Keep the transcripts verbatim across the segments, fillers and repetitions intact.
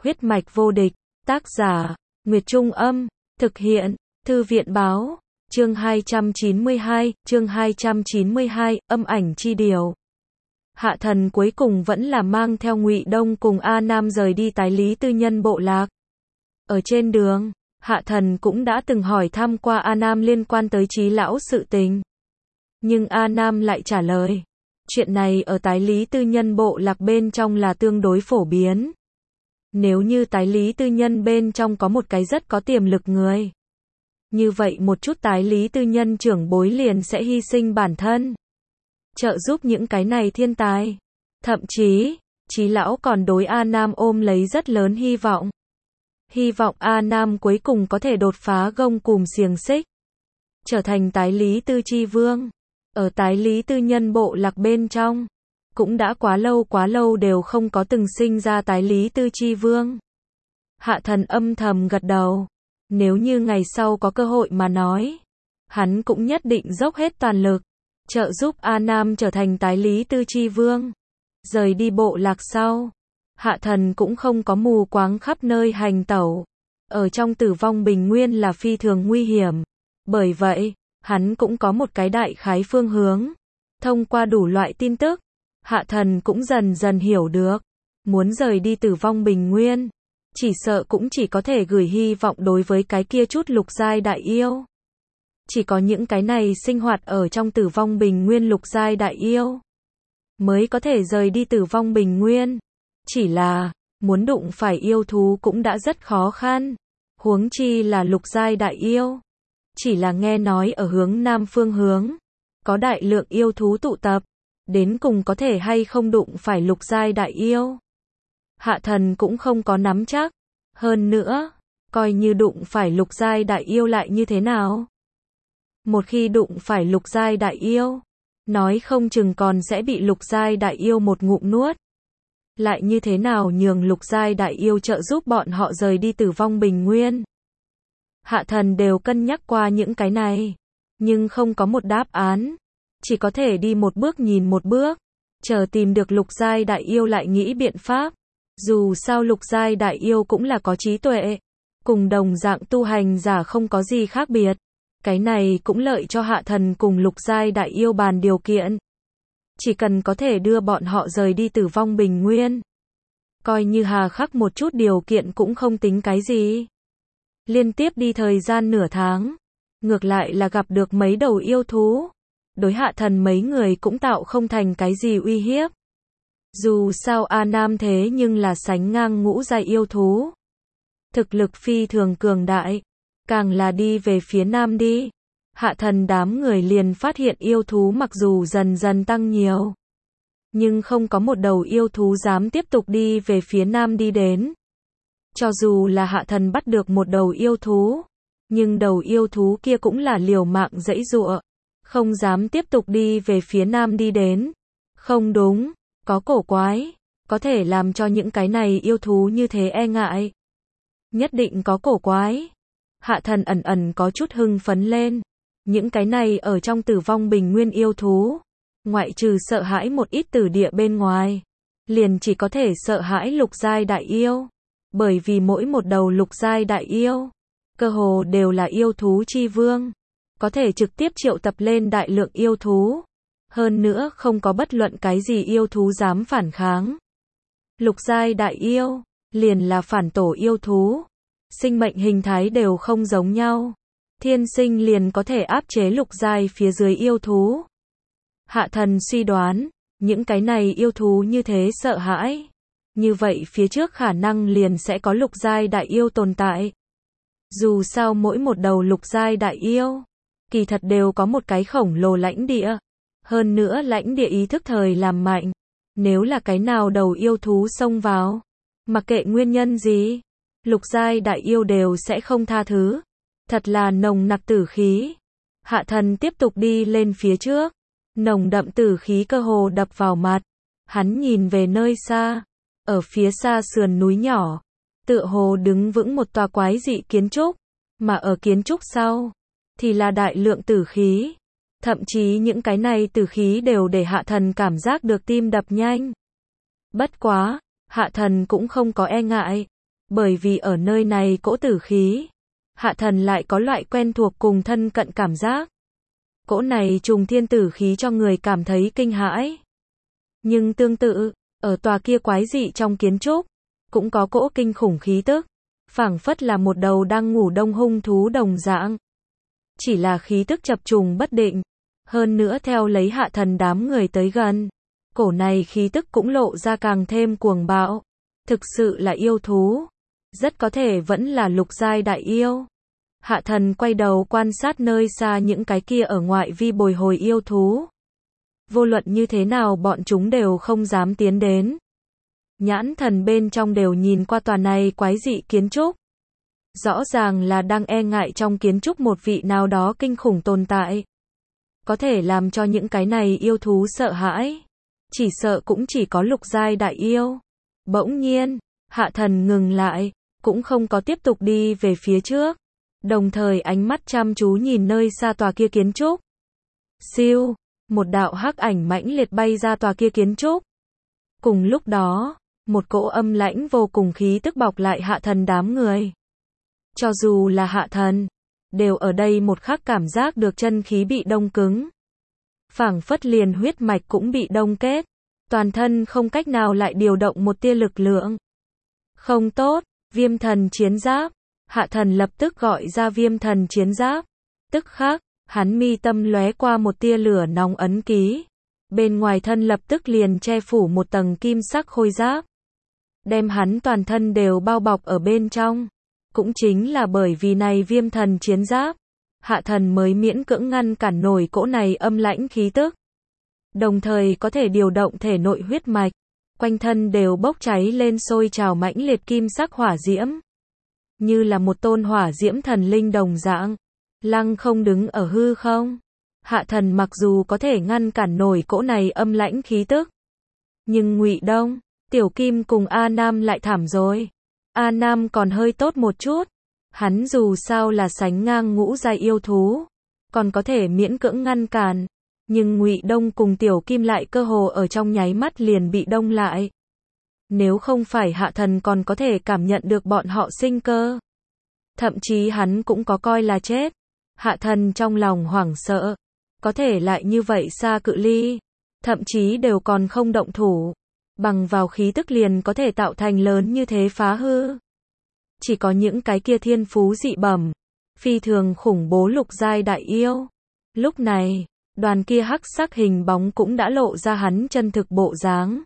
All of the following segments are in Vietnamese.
Huyết mạch vô địch, tác giả, Nguyệt Trung Âm, thực hiện, Thư viện Báo, chương hai trăm chín mươi hai, chương hai trăm chín mươi hai, âm ảnh chi điều. Hạ Thần cuối cùng vẫn là mang theo Ngụy Đông cùng A Nam rời đi Tái Lý Tư Nhân bộ lạc. Ở trên đường, Hạ Thần cũng đã từng hỏi thăm qua A Nam liên quan tới Trí Lão sự tình. Nhưng A Nam lại trả lời, chuyện này ở Tái Lý Tư Nhân bộ lạc bên trong là tương đối phổ biến. Nếu như Tái Lý Tư Nhân bên trong có một cái rất có tiềm lực người, như vậy một chút Tái Lý Tư Nhân trưởng bối liền sẽ hy sinh bản thân, trợ giúp những cái này thiên tài. Thậm chí, Trí Lão còn đối A Nam ôm lấy rất lớn hy vọng. Hy vọng A Nam cuối cùng có thể đột phá gông cùm xiềng xích, trở thành Tái Lý Tư Chi Vương. Ở Tái Lý Tư Nhân bộ lạc bên trong, cũng đã quá lâu quá lâu đều không có từng sinh ra Tái Lý Tư Chi Vương. Hạ Thần âm thầm gật đầu. Nếu như ngày sau có cơ hội mà nói, hắn cũng nhất định dốc hết toàn lực, trợ giúp A Nam trở thành Tái Lý Tư Chi Vương. Rời đi bộ lạc sau, Hạ Thần cũng không có mù quáng khắp nơi hành tẩu. Ở trong Tử Vong Bình Nguyên là phi thường nguy hiểm. Bởi vậy, hắn cũng có một cái đại khái phương hướng. Thông qua đủ loại tin tức, Hạ Thần cũng dần dần hiểu được, muốn rời đi Tử Vong Bình Nguyên, chỉ sợ cũng chỉ có thể gửi hy vọng đối với cái kia chút lục giai đại yêu. Chỉ có những cái này sinh hoạt ở trong Tử Vong Bình Nguyên lục giai đại yêu, mới có thể rời đi Tử Vong Bình Nguyên. Chỉ là, muốn đụng phải yêu thú cũng đã rất khó khăn, huống chi là lục giai đại yêu. Chỉ là nghe nói ở hướng nam phương hướng, có đại lượng yêu thú tụ tập, đến cùng có thể hay không đụng phải lục giai đại yêu. Hạ Thần cũng không có nắm chắc. Hơn nữa, coi như đụng phải lục giai đại yêu lại như thế nào? Một khi đụng phải lục giai đại yêu, nói không chừng còn sẽ bị lục giai đại yêu một ngụm nuốt. Lại như thế nào nhường lục giai đại yêu trợ giúp bọn họ rời đi Tử Vong Bình Nguyên? Hạ Thần đều cân nhắc qua những cái này, nhưng không có một đáp án. Chỉ có thể đi một bước nhìn một bước, chờ tìm được lục giai đại yêu lại nghĩ biện pháp. Dù sao lục giai đại yêu cũng là có trí tuệ, cùng đồng dạng tu hành giả không có gì khác biệt. Cái này cũng lợi cho Hạ Thần cùng lục giai đại yêu bàn điều kiện. Chỉ cần có thể đưa bọn họ rời đi Tử Vong Bình Nguyên, coi như hà khắc một chút điều kiện cũng không tính cái gì. Liên tiếp đi thời gian nửa tháng, ngược lại là gặp được mấy đầu yêu thú. Đối Hạ Thần mấy người cũng tạo không thành cái gì uy hiếp. Dù sao A Nam thế nhưng là sánh ngang ngũ giai yêu thú, thực lực phi thường cường đại. Càng là đi về phía nam đi, Hạ Thần đám người liền phát hiện yêu thú mặc dù dần dần tăng nhiều, nhưng không có một đầu yêu thú dám tiếp tục đi về phía nam đi đến. Cho dù là Hạ Thần bắt được một đầu yêu thú, nhưng đầu yêu thú kia cũng là liều mạng giãy giụa, không dám tiếp tục đi về phía nam đi đến. Không đúng, có cổ quái, có thể làm cho những cái này yêu thú như thế e ngại. Nhất định có cổ quái. Hạ Thần ẩn ẩn có chút hưng phấn lên. Những cái này ở trong Tử Vong Bình Nguyên yêu thú, ngoại trừ sợ hãi một ít tử địa bên ngoài, liền chỉ có thể sợ hãi lục giai đại yêu. Bởi vì mỗi một đầu lục giai đại yêu, cơ hồ đều là yêu thú chi vương, có thể trực tiếp triệu tập lên đại lượng yêu thú. Hơn nữa không có bất luận cái gì yêu thú dám phản kháng. Lục giai đại yêu, liền là phản tổ yêu thú. Sinh mệnh hình thái đều không giống nhau. Thiên sinh liền có thể áp chế lục giai phía dưới yêu thú. Hạ Thần suy đoán, những cái này yêu thú như thế sợ hãi. Như vậy phía trước khả năng liền sẽ có lục giai đại yêu tồn tại. Dù sao mỗi một đầu lục giai đại yêu, kỳ thật đều có một cái khổng lồ lãnh địa. Hơn nữa lãnh địa ý thức thời làm mạnh. Nếu là cái nào đầu yêu thú xông vào, mặc kệ nguyên nhân gì, lục giai đại yêu đều sẽ không tha thứ. Thật là nồng nặc tử khí. Hạ Thần tiếp tục đi lên phía trước. Nồng đậm tử khí cơ hồ đập vào mặt. Hắn nhìn về nơi xa. Ở phía xa sườn núi nhỏ, tựa hồ đứng vững một tòa quái dị kiến trúc. Mà ở kiến trúc sau, thì là đại lượng tử khí. Thậm chí những cái này tử khí đều để Hạ Thần cảm giác được tim đập nhanh. Bất quá, Hạ Thần cũng không có e ngại. Bởi vì ở nơi này cỗ tử khí, hạ thần lại có loại quen thuộc cùng thân cận cảm giác. Cỗ này trùng thiên tử khí cho người cảm thấy kinh hãi. Nhưng tương tự, ở tòa kia quái dị trong kiến trúc, cũng có cỗ kinh khủng khí tức, phảng phất là một đầu đang ngủ đông hung thú đồng dạng. Chỉ là khí tức chập trùng bất định, hơn nữa theo lấy hạ thần đám người tới gần, cổ này khí tức cũng lộ ra càng thêm cuồng bạo. Thực sự là yêu thú, rất có thể vẫn là lục giai đại yêu. Hạ thần quay đầu quan sát nơi xa những cái kia ở ngoại vi bồi hồi yêu thú. Vô luận như thế nào bọn chúng đều không dám tiến đến. Nhãn thần bên trong đều nhìn qua tòa này quái dị kiến trúc. Rõ ràng là đang e ngại trong kiến trúc một vị nào đó kinh khủng tồn tại. Có thể làm cho những cái này yêu thú sợ hãi. Chỉ sợ cũng chỉ có lục giai đại yêu. Bỗng nhiên, hạ thần ngừng lại, cũng không có tiếp tục đi về phía trước. Đồng thời ánh mắt chăm chú nhìn nơi xa tòa kia kiến trúc. Siêu, một đạo hắc ảnh mãnh liệt bay ra tòa kia kiến trúc. Cùng lúc đó, một cỗ âm lãnh vô cùng khí tức bọc lại hạ thần đám người. Cho dù là hạ thần, đều ở đây một khắc cảm giác được chân khí bị đông cứng. Phảng phất liền huyết mạch cũng bị đông kết, toàn thân không cách nào lại điều động một tia lực lượng. Không tốt, viêm thần chiến giáp. Hạ thần lập tức gọi ra viêm thần chiến giáp. Tức khắc, hắn mi tâm lóe qua một tia lửa nóng ấn ký. Bên ngoài thân lập tức liền che phủ một tầng kim sắc khôi giáp. Đem hắn toàn thân đều bao bọc ở bên trong. Cũng chính là bởi vì này viêm thần chiến giáp, hạ thần mới miễn cưỡng ngăn cản nổi cỗ này âm lãnh khí tức. Đồng thời có thể điều động thể nội huyết mạch. Quanh thân đều bốc cháy lên sôi trào mãnh liệt kim sắc hỏa diễm. Như là một tôn hỏa diễm thần linh đồng dạng, lăng không đứng ở hư không. Hạ thần mặc dù có thể ngăn cản nổi cỗ này âm lãnh khí tức, nhưng Ngụy Đông, Tiểu Kim cùng A Nam lại thảm rồi. A Nam còn hơi tốt một chút, hắn dù sao là sánh ngang ngũ giai yêu thú, còn có thể miễn cưỡng ngăn cản, nhưng Ngụy Đông cùng Tiểu Kim lại cơ hồ ở trong nháy mắt liền bị đông lại. Nếu không phải hạ thần còn có thể cảm nhận được bọn họ sinh cơ. Thậm chí hắn cũng có coi là chết. Hạ thần trong lòng hoảng sợ. Có thể lại như vậy xa cự ly. Thậm chí đều còn không động thủ. Bằng vào khí tức liền có thể tạo thành lớn như thế phá hư. Chỉ có những cái kia thiên phú dị bẩm. Phi thường khủng bố lục giai đại yêu. Lúc này, đoàn kia hắc sắc hình bóng cũng đã lộ ra hắn chân thực bộ dáng.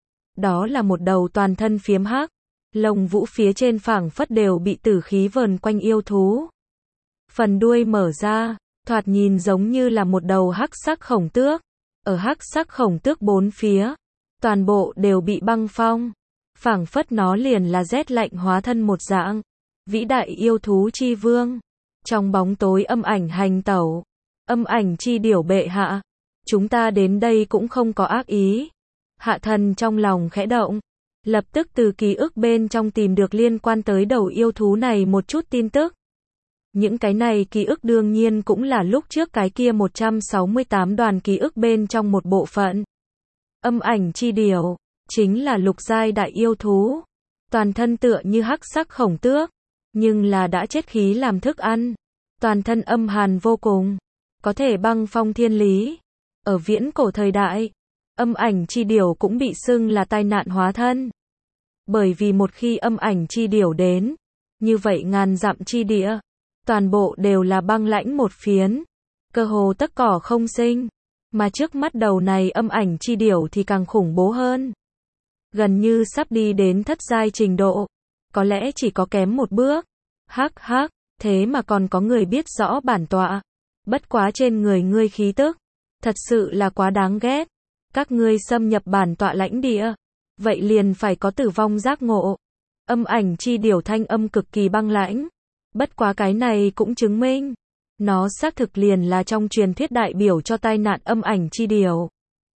Đó là một đầu toàn thân phiếm hắc, lông vũ phía trên phảng phất đều bị tử khí vờn quanh yêu thú. Phần đuôi mở ra, thoạt nhìn giống như là một đầu hắc sắc khổng tước. Ở hắc sắc khổng tước bốn phía, toàn bộ đều bị băng phong. Phảng phất nó liền là rét lạnh hóa thân một dạng. Vĩ đại yêu thú chi vương. Trong bóng tối âm ảnh hành tẩu. Âm ảnh chi điểu bệ hạ. Chúng ta đến đây cũng không có ác ý. Hạ thần trong lòng khẽ động, lập tức từ ký ức bên trong tìm được liên quan tới đầu yêu thú này một chút tin tức. Những cái này ký ức đương nhiên cũng là lúc trước cái kia một trăm sáu mươi tám đoàn ký ức bên trong một bộ phận. Âm ảnh chi điểu, chính là lục giai đại yêu thú. Toàn thân tựa như hắc sắc khổng tước, nhưng là đã chết khí làm thức ăn. Toàn thân âm hàn vô cùng, có thể băng phong thiên lý. Ở viễn cổ thời đại, âm ảnh chi điểu cũng bị xưng là tai nạn hóa thân. Bởi vì một khi âm ảnh chi điểu đến, như vậy ngàn dặm chi địa, toàn bộ đều là băng lãnh một phiến, cơ hồ tất cỏ không sinh. Mà trước mắt đầu này âm ảnh chi điểu thì càng khủng bố hơn. Gần như sắp đi đến thất giai trình độ, có lẽ chỉ có kém một bước. Hắc hắc, thế mà còn có người biết rõ bản tọa. Bất quá trên người ngươi khí tức, thật sự là quá đáng ghét. Các ngươi xâm nhập bản tọa lãnh địa, vậy liền phải có tử vong giác ngộ. Âm ảnh chi điểu thanh âm cực kỳ băng lãnh. Bất quá cái này cũng chứng minh, nó xác thực liền là trong truyền thuyết đại biểu cho tai nạn âm ảnh chi điểu.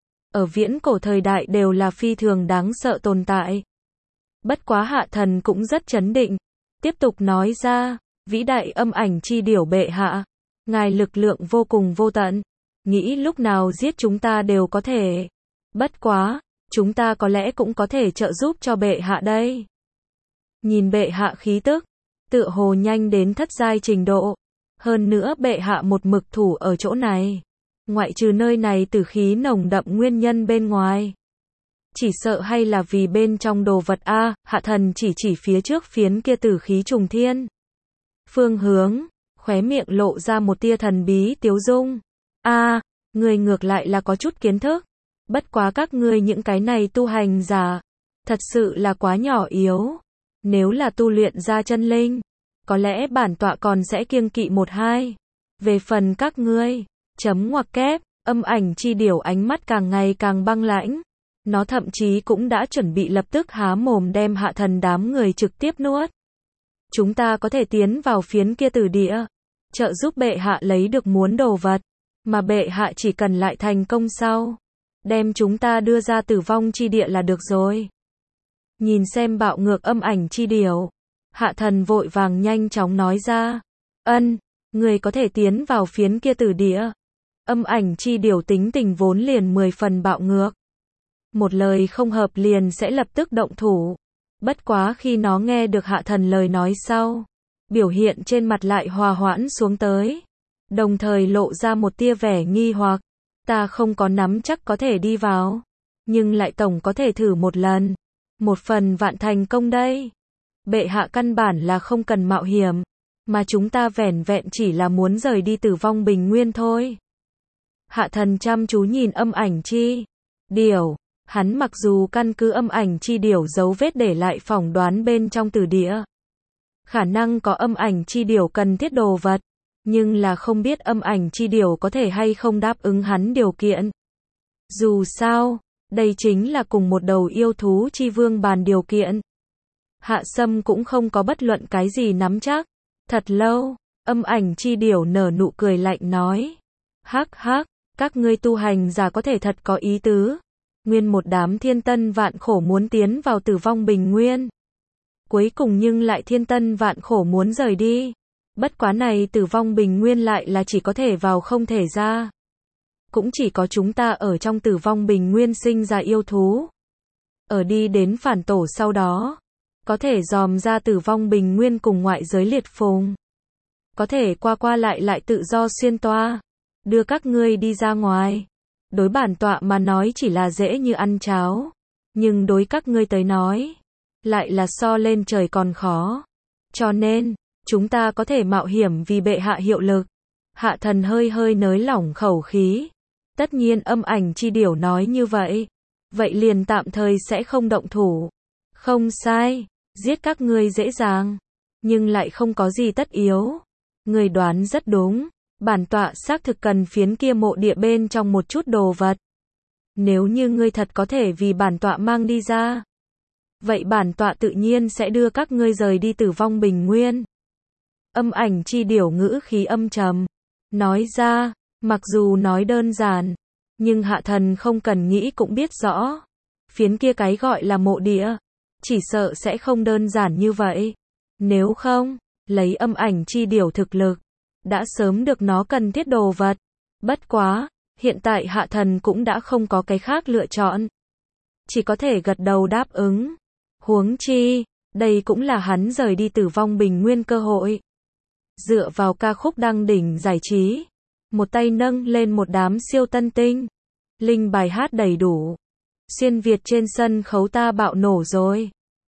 Ở viễn cổ thời đại đều là phi thường đáng sợ tồn tại. Bất quá hạ thần cũng rất chấn định, tiếp tục nói ra, vĩ đại âm ảnh chi điểu bệ hạ, ngài lực lượng vô cùng vô tận, nghĩ lúc nào giết chúng ta đều có thể. Bất quá, chúng ta có lẽ cũng có thể trợ giúp cho bệ hạ đây. Nhìn bệ hạ khí tức, tựa hồ nhanh đến thất giai trình độ. Hơn nữa bệ hạ một mực thủ ở chỗ này. Ngoại trừ nơi này tử khí nồng đậm nguyên nhân bên ngoài. Chỉ sợ hay là vì bên trong đồ vật a, hạ thần chỉ chỉ phía trước phiến kia tử khí trùng thiên. Phương hướng, khóe miệng lộ ra một tia thần bí tiếu dung. A, người ngược lại là có chút kiến thức. Bất quá các ngươi những cái này tu hành giả, thật sự là quá nhỏ yếu. Nếu là tu luyện ra chân linh, có lẽ bản tọa còn sẽ kiêng kỵ một hai. Về phần các ngươi, chấm ngoặc kép, âm ảnh chi điểu ánh mắt càng ngày càng băng lãnh. Nó thậm chí cũng đã chuẩn bị lập tức há mồm đem hạ thần đám người trực tiếp nuốt. Chúng ta có thể tiến vào phiến kia tử địa, trợ giúp bệ hạ lấy được muốn đồ vật, mà bệ hạ chỉ cần lại thành công sau, đem chúng ta đưa ra tử vong chi địa là được rồi. Nhìn xem bạo ngược âm ảnh chi điểu, hạ thần vội vàng nhanh chóng nói ra, ân, người có thể tiến vào phiến kia tử địa. Âm ảnh chi điểu tính tình vốn liền mười phần bạo ngược. Một lời không hợp liền sẽ lập tức động thủ. Bất quá khi nó nghe được hạ thần lời nói sau, biểu hiện trên mặt lại hòa hoãn xuống tới. Đồng thời lộ ra một tia vẻ nghi hoặc. Ta không có nắm chắc có thể đi vào, nhưng lại tổng có thể thử một lần. Một phần vạn thành công đây. Bệ hạ căn bản là không cần mạo hiểm, mà chúng ta vẻn vẹn chỉ là muốn rời đi tử vong bình nguyên thôi. Hạ thần chăm chú nhìn âm ảnh chi điểu. Hắn mặc dù căn cứ âm ảnh chi điểu dấu vết để lại phỏng đoán bên trong tử địa, khả năng có âm ảnh chi điểu cần thiết đồ vật, nhưng là không biết âm ảnh chi điểu có thể hay không đáp ứng hắn điều kiện. Dù sao, đây chính là cùng một đầu yêu thú chi vương bàn điều kiện. Hạ Sâm cũng không có bất luận cái gì nắm chắc. Thật lâu, âm ảnh chi điểu nở nụ cười lạnh nói. Hắc hắc, các ngươi tu hành giả có thể thật có ý tứ. Nguyên một đám thiên tân vạn khổ muốn tiến vào tử vong bình nguyên. Cuối cùng nhưng lại thiên tân vạn khổ muốn rời đi. Bất quá này tử vong bình nguyên lại là chỉ có thể vào không thể ra. Cũng chỉ có chúng ta ở trong tử vong bình nguyên sinh ra yêu thú. Ở đi đến phản tổ sau đó, có thể dòm ra tử vong bình nguyên cùng ngoại giới liệt phùng. Có thể qua qua lại lại tự do xuyên toa. Đưa các ngươi đi ra ngoài. Đối bản tọa mà nói chỉ là dễ như ăn cháo. Nhưng đối các ngươi tới nói, lại là so lên trời còn khó. Cho nên, chúng ta có thể mạo hiểm vì bệ hạ hiệu lực. Hạ thần hơi hơi nới lỏng khẩu khí. Tất nhiên âm ảnh chi điểu nói như vậy. Vậy liền tạm thời sẽ không động thủ. Không sai, giết các ngươi dễ dàng. Nhưng lại không có gì tất yếu. Người đoán rất đúng. Bản tọa xác thực cần phiến kia mộ địa bên trong một chút đồ vật. Nếu như ngươi thật có thể vì bản tọa mang đi ra, vậy bản tọa tự nhiên sẽ đưa các ngươi rời đi tử vong bình nguyên. Âm ảnh chi điểu ngữ khí âm trầm. Nói ra, mặc dù nói đơn giản, nhưng hạ thần không cần nghĩ cũng biết rõ. Phiến kia cái gọi là mộ địa, chỉ sợ sẽ không đơn giản như vậy. Nếu không, lấy âm ảnh chi điểu thực lực, đã sớm được nó cần thiết đồ vật. Bất quá, hiện tại hạ thần cũng đã không có cái khác lựa chọn. Chỉ có thể gật đầu đáp ứng. Huống chi, đây cũng là hắn rời đi tử vong bình nguyên cơ hội. Dựa vào ca khúc đăng đỉnh giải trí, một tay nâng lên một đám siêu tân tinh. Linh bài hát đầy đủ. Xuyên Việt trên sân khấu ta bạo nổ rồi.